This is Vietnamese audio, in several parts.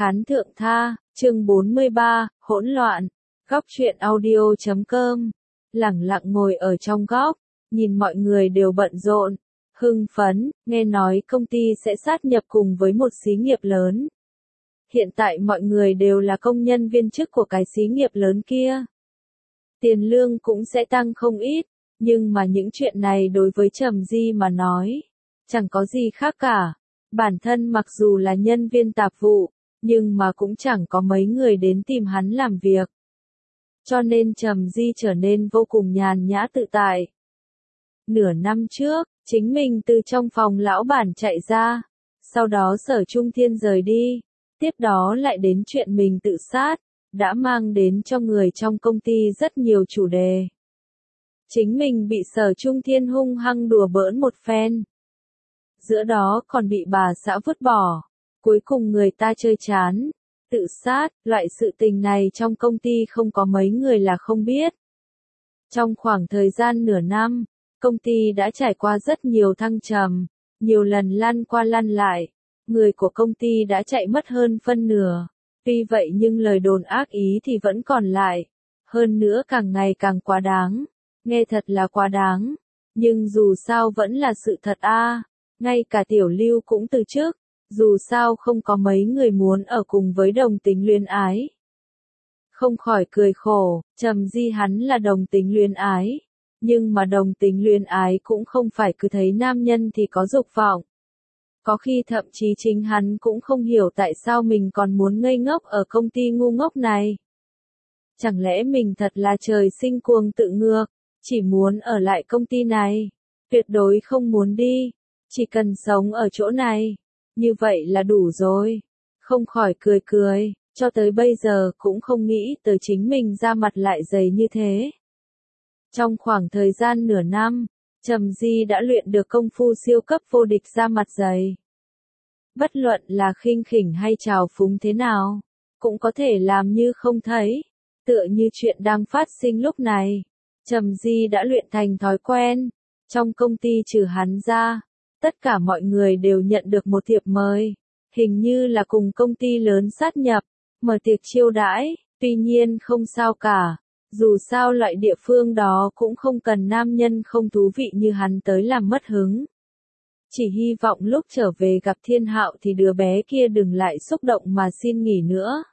Khán thượng tha, chương 43, hỗn loạn. Góc truyện audio.com. Lẳng lặng ngồi ở trong góc, nhìn mọi người đều bận rộn, hưng phấn, nghe nói công ty sẽ sát nhập cùng với một xí nghiệp lớn. Hiện tại mọi người đều là công nhân viên chức của cái xí nghiệp lớn kia. Tiền lương cũng sẽ tăng không ít, nhưng mà những chuyện này đối với Trầm Di mà nói, chẳng có gì khác cả. Bản thân mặc dù là nhân viên tạp vụ, nhưng mà cũng chẳng có mấy người đến tìm hắn làm việc. Cho nên Trầm Di trở nên vô cùng nhàn nhã tự tại. Nửa năm trước, chính mình từ trong phòng lão bản chạy ra, sau đó Sở Trung Thiên rời đi, tiếp đó lại đến chuyện mình tự sát, đã mang đến cho người trong công ty rất nhiều chủ đề. Chính mình bị Sở Trung Thiên hung hăng đùa bỡn một phen. Giữa đó còn bị bà xã vứt bỏ, cuối cùng người ta chơi chán, tự sát, loại sự tình này trong công ty không có mấy người là không biết. Trong khoảng thời gian nửa năm, công ty đã trải qua rất nhiều thăng trầm, nhiều lần lăn qua lăn lại, người của công ty đã chạy mất hơn phân nửa. Tuy vậy nhưng lời đồn ác ý thì vẫn còn lại, hơn nữa càng ngày càng quá đáng, nghe thật là quá đáng, nhưng dù sao vẫn là sự thật a. Ngay cả Tiểu Lưu cũng từ chức, dù sao không có mấy người muốn ở cùng với đồng tính luyến ái. Không khỏi cười khổ, Trầm Di hắn là đồng tính luyến ái, nhưng mà đồng tính luyến ái cũng không phải cứ thấy nam nhân thì có dục vọng. Có khi thậm chí chính hắn cũng không hiểu tại sao mình còn muốn ngây ngốc ở công ty ngu ngốc này. Chẳng lẽ mình thật là trời sinh cuồng tự ngược, chỉ muốn ở lại công ty này, tuyệt đối không muốn đi. Chỉ cần sống ở chỗ này, như vậy là đủ rồi. Không khỏi cười cười, cho tới bây giờ cũng không nghĩ tới chính mình ra mặt lại dày như thế. Trong khoảng thời gian nửa năm, Trầm Di đã luyện được công phu siêu cấp vô địch ra mặt dày. Bất luận là khinh khỉnh hay trào phúng thế nào, cũng có thể làm như không thấy. Tựa như chuyện đang phát sinh lúc này, Trầm Di đã luyện thành thói quen. Trong công ty trừ hắn ra, tất cả mọi người đều nhận được một thiệp mời, hình như là cùng công ty lớn sát nhập, mở tiệc chiêu đãi, tuy nhiên không sao cả, dù sao loại địa phương đó cũng không cần nam nhân không thú vị như hắn tới làm mất hứng. Chỉ hy vọng lúc trở về gặp Thiên Hạo thì đứa bé kia đừng lại xúc động mà xin nghỉ nữa.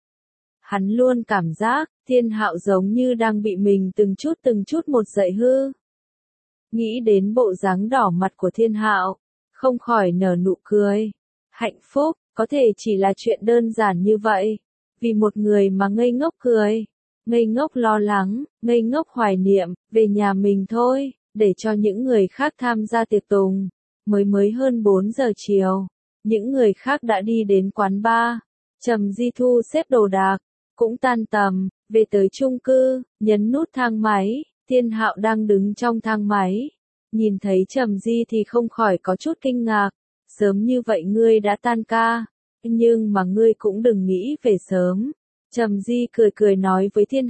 Hắn luôn cảm giác, Thiên Hạo giống như đang bị mình từng chút một dạy hư. Nghĩ đến bộ dáng đỏ mặt của Thiên Hạo, không khỏi nở nụ cười. Hạnh phúc, có thể chỉ là chuyện đơn giản như vậy. Vì một người mà ngây ngốc cười, ngây ngốc lo lắng, ngây ngốc hoài niệm, về nhà mình thôi, để cho những người khác tham gia tiệc tùng. Mới hơn 4 giờ chiều, những người khác đã đi đến quán bar. Trầm Di thu xếp đồ đạc, cũng tan tầm, về tới chung cư, nhấn nút thang máy. Thiên Hạo đang đứng trong thang máy, nhìn thấy Trầm Di thì không khỏi có chút kinh ngạc, sớm như vậy ngươi đã tan ca, nhưng mà ngươi cũng đừng nghĩ về sớm. Trầm Di cười cười nói với Thiên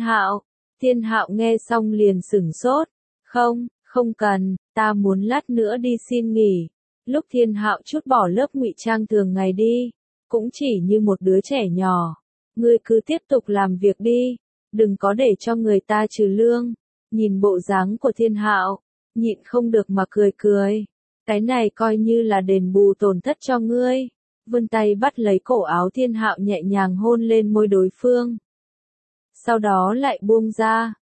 Hạo nghe xong liền sửng sốt, không cần, ta muốn lát nữa đi xin nghỉ. Lúc Thiên Hạo chút bỏ lớp ngụy trang thường ngày đi, cũng chỉ như một đứa trẻ nhỏ, ngươi cứ tiếp tục làm việc đi, đừng có để cho người ta trừ lương. Nhìn bộ dáng của Thiên Hạo, nhịn không được mà cười. Cái này coi như là đền bù tổn thất cho ngươi. Vươn tay bắt lấy cổ áo Thiên Hạo nhẹ nhàng hôn lên môi đối phương. Sau đó lại buông ra.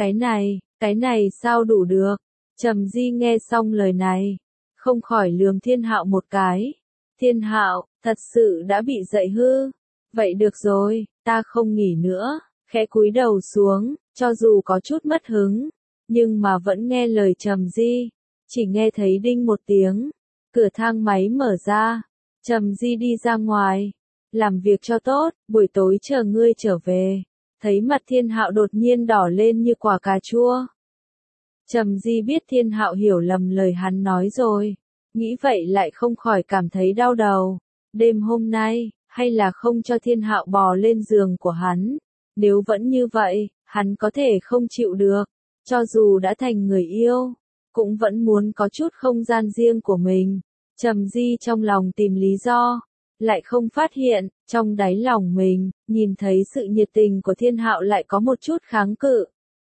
Cái này sao đủ được? Trầm Di nghe xong lời này, không khỏi lườm Thiên Hạo một cái. Thiên Hạo, thật sự đã bị dạy hư. Vậy được rồi, ta không nghỉ nữa. Khẽ cúi đầu xuống, cho dù có chút mất hứng, nhưng mà vẫn nghe lời Trầm Di. Chỉ nghe thấy đinh một tiếng, cửa thang máy mở ra. Trầm Di đi ra ngoài, làm việc cho tốt, buổi tối chờ ngươi trở về. Thấy mặt Thiên Hạo đột nhiên đỏ lên như quả cà chua. Trầm Di biết Thiên Hạo hiểu lầm lời hắn nói rồi, nghĩ vậy lại không khỏi cảm thấy đau đầu. Đêm hôm nay, hay là không cho Thiên Hạo bò lên giường của hắn. Nếu vẫn như vậy, hắn có thể không chịu được, cho dù đã thành người yêu, cũng vẫn muốn có chút không gian riêng của mình. Trầm Di trong lòng tìm lý do, lại không phát hiện, trong đáy lòng mình, nhìn thấy sự nhiệt tình của Thiên Hạo lại có một chút kháng cự.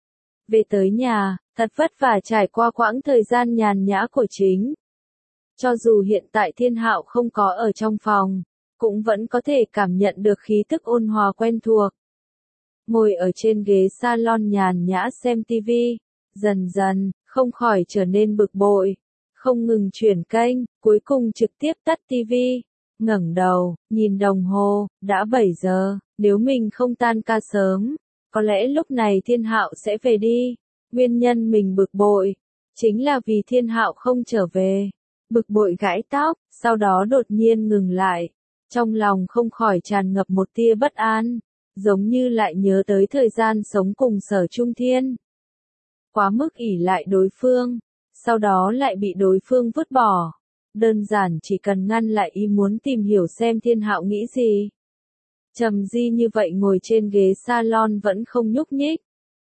Về tới nhà, thật vất vả trải qua quãng thời gian nhàn nhã của chính. Cho dù hiện tại Thiên Hạo không có ở trong phòng, cũng vẫn có thể cảm nhận được khí tức ôn hòa quen thuộc. Ngồi ở trên ghế salon nhàn nhã xem tivi, dần dần, không khỏi trở nên bực bội. Không ngừng chuyển kênh, cuối cùng trực tiếp tắt tivi. Ngẩng đầu, nhìn đồng hồ, đã 7 giờ, nếu mình không tan ca sớm, có lẽ lúc này Thiên Hạo sẽ về đi. Nguyên nhân mình bực bội, chính là vì Thiên Hạo không trở về. Bực bội gãi tóc, sau đó đột nhiên ngừng lại. Trong lòng không khỏi tràn ngập một tia bất an, giống như lại nhớ tới thời gian sống cùng Sở Trung Thiên. Quá mức ỷ lại đối phương, sau đó lại bị đối phương vứt bỏ. Đơn giản chỉ cần ngăn lại ý muốn tìm hiểu xem Thiên Hạo nghĩ gì. Trầm Di như vậy ngồi trên ghế salon vẫn không nhúc nhích.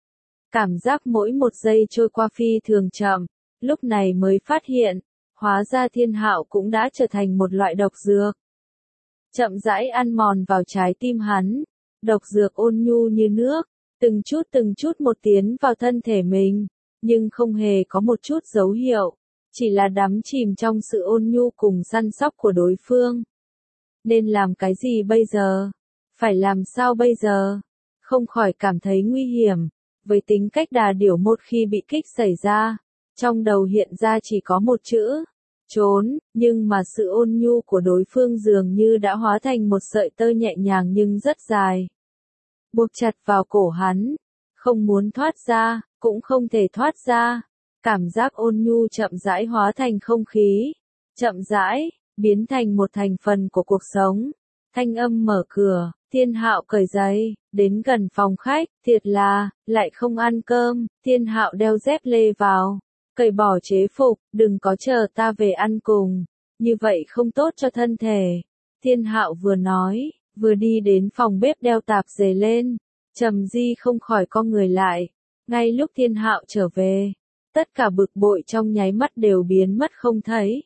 Cảm giác mỗi một giây trôi qua phi thường chậm, lúc này mới phát hiện, hóa ra Thiên Hạo cũng đã trở thành một loại độc dược. Chậm rãi ăn mòn vào trái tim hắn, độc dược ôn nhu như nước, từng chút một tiến vào thân thể mình, nhưng không hề có một chút dấu hiệu, chỉ là đắm chìm trong sự ôn nhu cùng săn sóc của đối phương. Nên làm cái gì bây giờ? Phải làm sao bây giờ? Không khỏi cảm thấy nguy hiểm, với tính cách đà điểu một khi bị kích xảy ra, trong đầu hiện ra chỉ có một chữ, trốn, nhưng mà sự ôn nhu của đối phương dường như đã hóa thành một sợi tơ nhẹ nhàng nhưng rất dài. Buộc chặt vào cổ hắn, không muốn thoát ra, cũng không thể thoát ra. Cảm giác ôn nhu chậm rãi hóa thành không khí, chậm rãi, biến thành một thành phần của cuộc sống. Thanh âm mở cửa, Thiên Hạo cởi giày, đến gần phòng khách, thiệt là, lại không ăn cơm, Thiên Hạo đeo dép lê vào, cởi bỏ chế phục, đừng có chờ ta về ăn cùng, như vậy không tốt cho thân thể. Thiên Hạo vừa nói, vừa đi đến phòng bếp đeo tạp dề lên, Trầm Di không khỏi co người lại, ngay lúc Thiên Hạo trở về. Tất cả bực bội trong nháy mắt đều biến mất không thấy.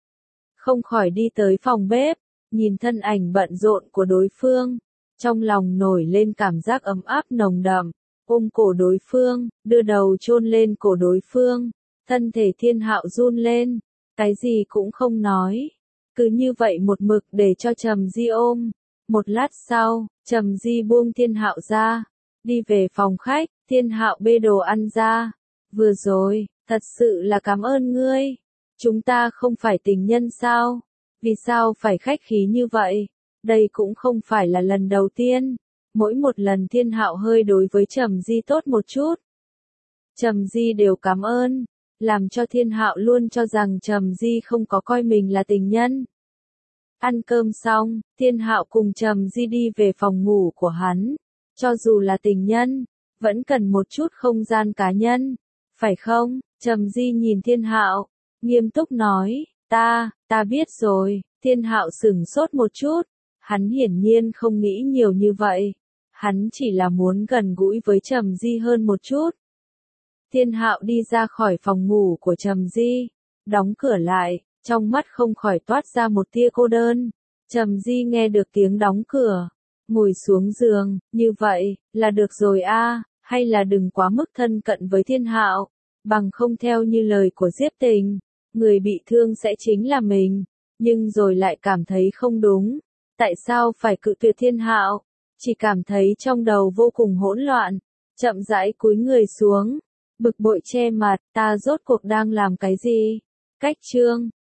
Không khỏi đi tới phòng bếp, nhìn thân ảnh bận rộn của đối phương, trong lòng nổi lên cảm giác ấm áp nồng đậm, ôm cổ đối phương, đưa đầu chôn lên cổ đối phương, thân thể Thiên Hạo run lên, cái gì cũng không nói, cứ như vậy một mực để cho Trầm Di ôm. Một lát sau, Trầm Di buông Thiên Hạo ra, đi về phòng khách, Thiên Hạo bê đồ ăn ra. Vừa rồi, thật sự là cảm ơn ngươi. Chúng ta không phải tình nhân sao? Vì sao phải khách khí như vậy? Đây cũng không phải là lần đầu tiên. Mỗi một lần Thiên Hạo hơi đối với Trầm Di tốt một chút, Trầm Di đều cảm ơn, làm cho Thiên Hạo luôn cho rằng Trầm Di không có coi mình là tình nhân. Ăn cơm xong, Thiên Hạo cùng Trầm Di đi về phòng ngủ của hắn. Cho dù là tình nhân, vẫn cần một chút không gian cá nhân. Phải không? Trầm Di nhìn Thiên Hạo, nghiêm túc nói, ta biết rồi. Thiên Hạo sửng sốt một chút, hắn hiển nhiên không nghĩ nhiều như vậy, hắn chỉ là muốn gần gũi với Trầm Di hơn một chút. Thiên Hạo đi ra khỏi phòng ngủ của Trầm Di, đóng cửa lại, trong mắt không khỏi toát ra một tia cô đơn. Trầm Di nghe được tiếng đóng cửa, ngồi xuống giường, như vậy, là được rồi a. Hay là đừng quá mức thân cận với Thiên Hạo, bằng không theo như lời của Diệp Tình, người bị thương sẽ chính là mình, nhưng rồi lại cảm thấy không đúng, tại sao phải cự tuyệt Thiên Hạo, chỉ cảm thấy trong đầu vô cùng hỗn loạn, chậm rãi cúi người xuống, bực bội che mặt, ta rốt cuộc đang làm cái gì? Cách chương